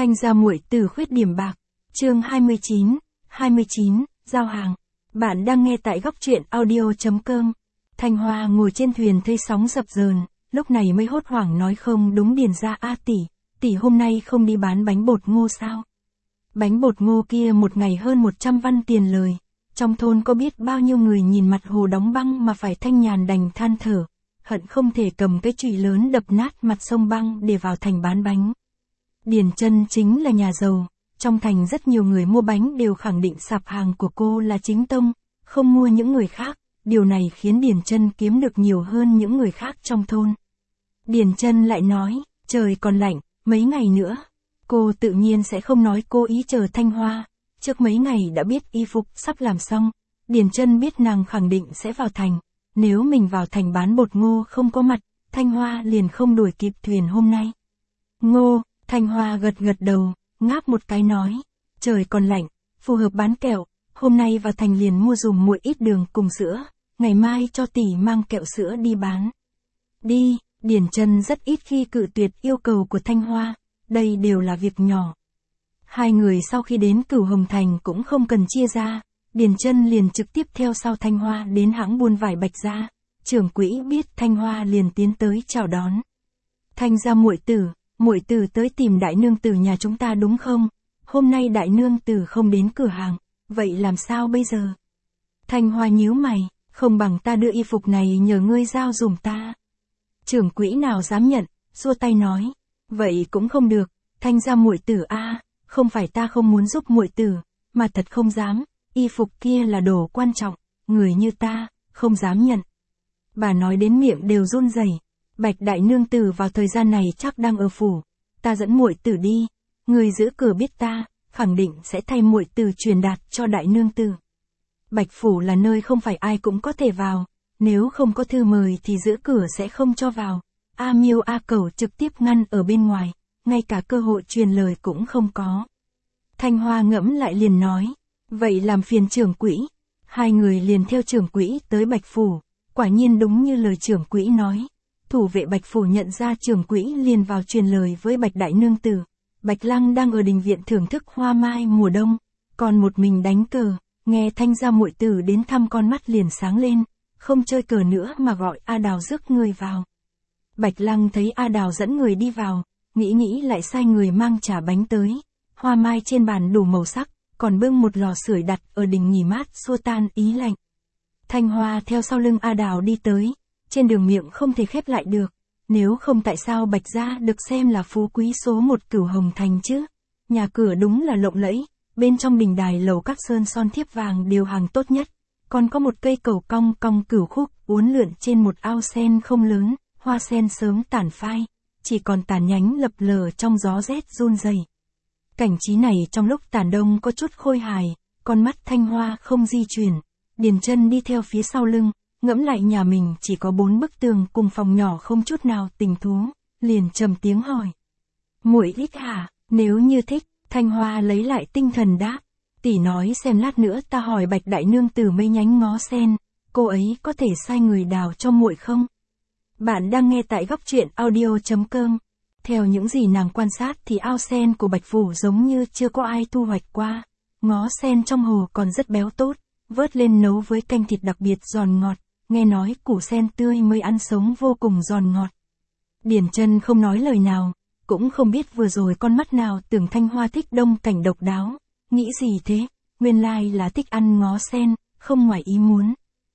Thanh gia muội tử khuyết điểm bạc. Chương 29, giao hàng. Bạn đang nghe tại góc truyện audio.com. Thanh Hoa ngồi trên thuyền thấy sóng dập dờn, lúc này mới hốt hoảng nói không đúng điền ra a tỷ hôm nay không đi bán bánh bột ngô sao? Bánh bột ngô kia một ngày hơn 100 văn tiền lời. Trong thôn có biết bao nhiêu người nhìn mặt hồ đóng băng mà phải thanh nhàn đành than thở, hận không thể cầm cái chùy lớn đập nát mặt sông băng để vào thành bán bánh. Điền Chân chính là nhà giàu, trong thành rất nhiều người mua bánh đều khẳng định sạp hàng của cô là chính tông, không mua những người khác, điều này khiến Điền Chân kiếm được nhiều hơn những người khác trong thôn. Điền Chân lại nói, trời còn lạnh, mấy ngày nữa. Cô tự nhiên sẽ không nói cố ý chờ Thanh Hoa, trước mấy ngày đã biết y phục sắp làm xong, Điền Chân biết nàng khẳng định sẽ vào thành, nếu mình vào thành bán bột ngô không có mặt, Thanh Hoa liền không đuổi kịp thuyền hôm nay. Ngô, Thanh Hoa gật gật đầu, ngáp một cái nói, trời còn lạnh, phù hợp bán kẹo, hôm nay vào thành liền mua dùm muội ít đường cùng sữa, ngày mai cho tỷ mang kẹo sữa đi bán. Đi, Điền Chân rất ít khi cự tuyệt yêu cầu của Thanh Hoa, đây đều là việc nhỏ. Hai người sau khi đến Cửu Hồng Thành cũng không cần chia ra, Điền Chân liền trực tiếp theo sau Thanh Hoa đến hãng buôn vải Bạch gia. Trưởng quỹ biết Thanh Hoa liền tiến tới chào đón. Thanh gia muội tử tới tìm đại nương tử nhà chúng ta đúng không? Hôm nay đại nương tử không đến cửa hàng, vậy làm sao bây giờ? Thanh Hoa nhíu mày, không bằng ta đưa y phục này nhờ ngươi giao dùm ta. Trưởng quỹ nào dám nhận, xua tay nói, vậy cũng không được, Thanh gia muội tử a, không phải ta không muốn giúp muội tử, mà thật không dám, y phục kia là đồ quan trọng, người như ta, không dám nhận. Bà nói đến miệng đều run rẩy. Bạch đại nương tử vào thời gian này chắc đang ở phủ, ta dẫn muội tử đi, người giữ cửa biết ta, khẳng định sẽ thay muội tử truyền đạt cho đại nương tử. Bạch phủ là nơi không phải ai cũng có thể vào, nếu không có thư mời thì giữ cửa sẽ không cho vào. A Miêu A Cẩu trực tiếp ngăn ở bên ngoài, ngay cả cơ hội truyền lời cũng không có. Thanh Hoa ngẫm lại liền nói, vậy làm phiền trưởng quỹ. Hai người liền theo trưởng quỹ tới Bạch phủ, quả nhiên đúng như lời trưởng quỹ nói. Thủ vệ Bạch phủ nhận ra trưởng quỹ liền vào truyền lời với Bạch đại nương tử. Bạch Lăng đang ở đình viện thưởng thức hoa mai mùa đông, còn một mình đánh cờ, nghe Thanh gia muội tử đến thăm con mắt liền sáng lên, không chơi cờ nữa mà gọi A Đào rước người vào. Bạch Lăng thấy A Đào dẫn người đi vào, nghĩ lại sai người mang trà bánh tới, hoa mai trên bàn đủ màu sắc, còn bưng một lò sưởi đặt ở đình nghỉ mát xua tan ý lạnh. Thanh Hoa theo sau lưng A Đào đi tới. Trên đường miệng không thể khép lại được, nếu không tại sao Bạch gia được xem là phú quý số một Cửu Hồng Thành chứ? Nhà cửa đúng là lộng lẫy, bên trong đình đài lầu các sơn son thiếp vàng đều hàng tốt nhất, còn có một cây cầu cong cửu khúc uốn lượn trên một ao sen không lớn, hoa sen sớm tàn phai, chỉ còn tàn nhánh lập lờ trong gió rét run rẩy. Cảnh trí này trong lúc tàn đông có chút khôi hài, con mắt Thanh Hoa không di chuyển, Điền Chân đi theo phía sau lưng. Ngẫm lại nhà mình chỉ có 4 bức tường cùng phòng nhỏ không chút nào tình thú, liền trầm tiếng hỏi. Muội thích hả? Nếu như thích, Thanh Hoa lấy lại tinh thần đáp. Tỷ nói xem lát nữa ta hỏi Bạch đại nương tử mấy nhánh ngó sen, cô ấy có thể sai người đào cho muội không? Bạn đang nghe tại góc truyện audio.com. Theo những gì nàng quan sát thì ao sen của Bạch phủ giống như chưa có ai thu hoạch qua. Ngó sen trong hồ còn rất béo tốt, vớt lên nấu với canh thịt đặc biệt giòn ngọt. Nghe nói củ sen tươi mới ăn sống vô cùng giòn ngọt. Điền Chân không nói lời nào, cũng không biết vừa rồi con mắt nào tưởng Thanh Hoa thích đông cảnh độc đáo. Nghĩ gì thế, nguyên lai là thích ăn ngó sen, không ngoài ý muốn.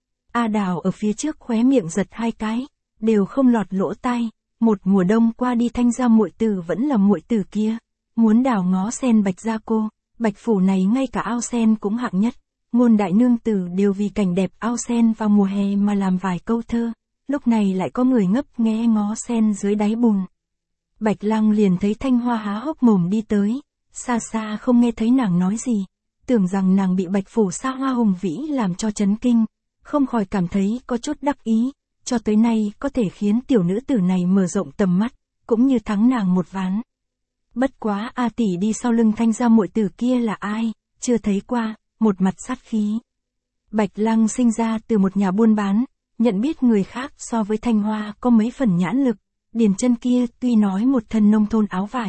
A Đào ở phía trước khóe miệng giật hai cái, đều không lọt lỗ tai. Một mùa đông qua đi Thanh gia muội tử vẫn là muội tử kia, muốn đào ngó sen Bạch gia cô, Bạch phủ này ngay cả ao sen cũng hạng nhất. Ngôn đại nương tử đều vì cảnh đẹp ao sen vào mùa hè mà làm vài câu thơ, lúc này lại có người ngấp nghe ngó sen dưới đáy bùn. Bạch Lăng liền thấy Thanh Hoa há hốc mồm đi tới, xa xa không nghe thấy nàng nói gì, tưởng rằng nàng bị Bạch phủ xa hoa hùng vĩ làm cho chấn kinh, không khỏi cảm thấy có chút đắc ý, cho tới nay có thể khiến tiểu nữ tử này mở rộng tầm mắt, cũng như thắng nàng một ván. Bất quá A tỷ đi sau lưng Thanh gia muội tử kia là ai, chưa thấy qua. Một mặt sát khí. Bạch Lăng sinh ra từ một nhà buôn bán, nhận biết người khác so với Thanh Hoa có mấy phần nhãn lực, Điền Chân kia tuy nói một thân nông thôn áo vải,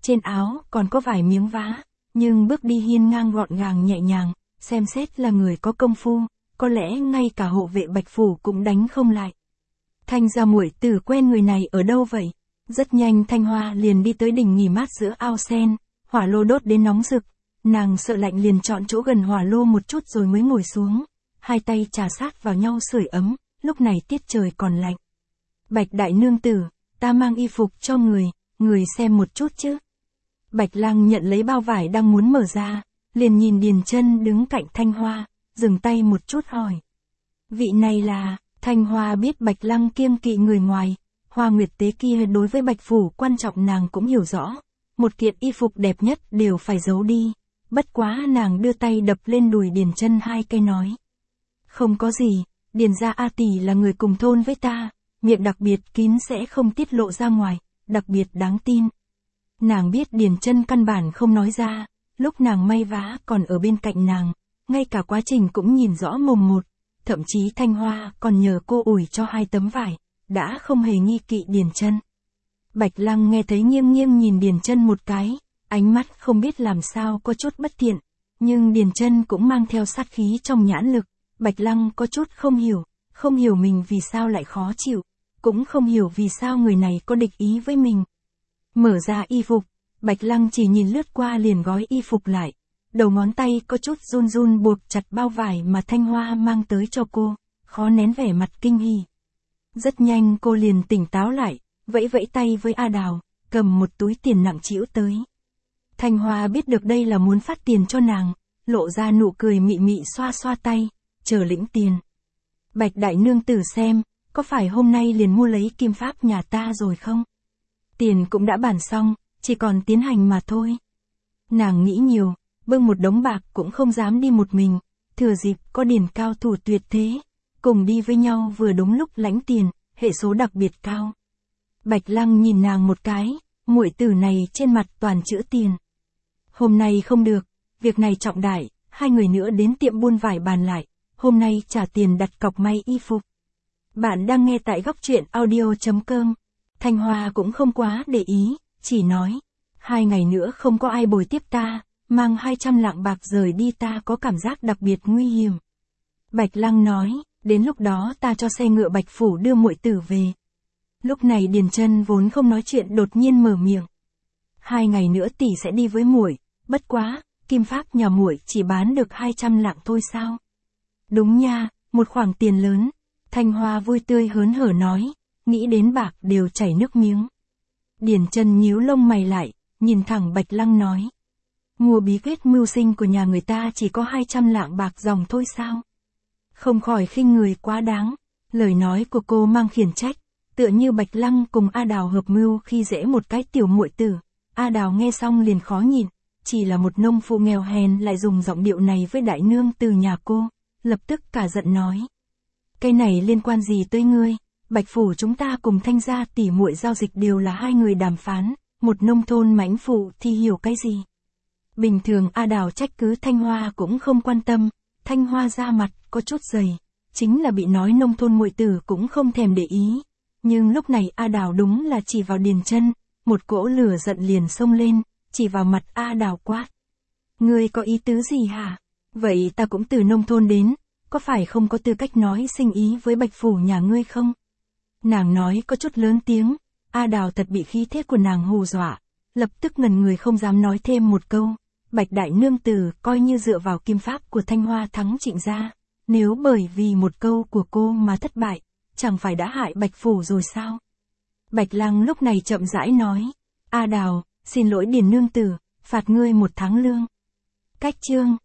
trên áo còn có vài miếng vá, nhưng bước đi hiên ngang gọn gàng nhẹ nhàng, xem xét là người có công phu, có lẽ ngay cả hộ vệ Bạch Phủ cũng đánh không lại. Thanh gia muội tử quen người này ở đâu vậy? Rất nhanh Thanh Hoa liền đi tới đỉnh nghỉ mát giữa ao sen, hỏa lô đốt đến nóng rực, nàng sợ lạnh liền chọn chỗ gần hỏa lô một chút rồi mới ngồi xuống, hai tay trà sát vào nhau sưởi ấm, lúc này tiết trời còn lạnh. Bạch đại nương tử, ta mang y phục cho người xem một chút chứ. Bạch Lăng nhận lấy bao vải đang muốn mở ra, liền nhìn Điền Chân đứng cạnh Thanh Hoa, dừng tay một chút hỏi. Vị này là, Thanh Hoa biết Bạch Lăng kiêng kỵ người ngoài, Hoa Nguyệt tế kia đối với Bạch Phủ quan trọng nàng cũng hiểu rõ, một kiện y phục đẹp nhất đều phải giấu đi, bất quá nàng đưa tay đập lên đùi Điền Chân hai cái nói. Không có gì, Điền gia A tỷ là người cùng thôn với ta, miệng đặc biệt kín sẽ không tiết lộ ra ngoài, đặc biệt đáng tin. Nàng biết Điền Chân căn bản không nói ra, lúc nàng may vá còn ở bên cạnh nàng, ngay cả quá trình cũng nhìn rõ mồm một, thậm chí Thanh Hoa còn nhờ cô ủi cho hai tấm vải, đã không hề nghi kỵ Điền Chân. Bạch Lăng nghe thấy nghiêng nghiêng nhìn Điền Chân một cái, ánh mắt không biết làm sao có chút bất thiện, nhưng Điền Chân cũng mang theo sát khí trong nhãn lực, Bạch Lăng có chút không hiểu mình vì sao lại khó chịu, cũng không hiểu vì sao người này có địch ý với mình. Mở ra y phục, Bạch Lăng chỉ nhìn lướt qua liền gói y phục lại, đầu ngón tay có chút run run buộc chặt bao vải mà Thanh Hoa mang tới cho cô, khó nén vẻ mặt kinh hỉ. Rất nhanh cô liền tỉnh táo lại, vẫy vẫy tay với A Đào, cầm một túi tiền nặng trĩu tới. Thanh Hoa biết được đây là muốn phát tiền cho nàng, lộ ra nụ cười mị mị xoa xoa tay, chờ lĩnh tiền. Bạch đại nương tử xem, có phải hôm nay liền mua lấy kim pháp nhà ta rồi không? Tiền cũng đã bàn xong, chỉ còn tiến hành mà thôi. Nàng nghĩ nhiều, bưng một đống bạc cũng không dám đi một mình, thừa dịp có Điền cao thủ tuyệt thế, cùng đi với nhau vừa đúng lúc lãnh tiền, hệ số đặc biệt cao. Bạch Lăng nhìn nàng một cái, muội tử này trên mặt toàn chữ tiền. Hôm nay không được, việc này trọng đại, hai người nữa đến tiệm buôn vải bàn lại, hôm nay trả tiền đặt cọc may y phục. Bạn đang nghe tại góc truyện audio.com. Thanh Hoa cũng không quá để ý, chỉ nói, 2 ngày nữa không có ai bồi tiếp ta, mang 200 lạng bạc rời đi ta có cảm giác đặc biệt nguy hiểm. Bạch Lăng nói, đến lúc đó ta cho xe ngựa Bạch Phủ đưa muội tử về. Lúc này Điền Chân vốn không nói chuyện đột nhiên mở miệng. 2 ngày nữa tỷ sẽ đi với muội, bất quá, kim pháp nhà muội chỉ bán được 200 lạng thôi sao? Đúng nha, một khoản tiền lớn. Thanh Hoa vui tươi hớn hở nói, nghĩ đến bạc đều chảy nước miếng. Điền Chân nhíu lông mày lại, nhìn thẳng Bạch Lăng nói. Mua bí quyết mưu sinh của nhà người ta chỉ có 200 lạng bạc dòng thôi sao? Không khỏi khinh người quá đáng. Lời nói của cô mang khiển trách, tựa như Bạch Lăng cùng A Đào hợp mưu khi dễ một cái tiểu muội tử. A Đào nghe xong liền khó nhìn, chỉ là một nông phụ nghèo hèn lại dùng giọng điệu này với đại nương từ nhà cô, lập tức cả giận nói. Cái này liên quan gì tới ngươi? Bạch Phủ chúng ta cùng Thanh gia tỷ muội giao dịch đều là hai người đàm phán, một nông thôn mãnh phụ thì hiểu cái gì? Bình thường A Đào trách cứ Thanh Hoa cũng không quan tâm, Thanh Hoa ra mặt có chút dày, chính là bị nói nông thôn muội tử cũng không thèm để ý. Nhưng lúc này A Đào đúng là chỉ vào Điền Chân, một cỗ lửa giận liền xông lên, chỉ vào mặt A Đào quát. Ngươi có ý tứ gì hả? Vậy ta cũng từ nông thôn đến, có phải không có tư cách nói sinh ý với Bạch Phủ nhà ngươi không? Nàng nói có chút lớn tiếng, A Đào thật bị khí thế của nàng hù dọa, lập tức ngần người không dám nói thêm một câu. Bạch đại nương tử coi như dựa vào kim pháp của Thanh Hoa thắng Trịnh gia, nếu bởi vì một câu của cô mà thất bại, chẳng phải đã hại Bạch Phủ rồi sao? Bạch Lăng lúc này chậm rãi nói, A Đào, xin lỗi Điền nương tử, phạt ngươi 1 tháng lương. Cách chương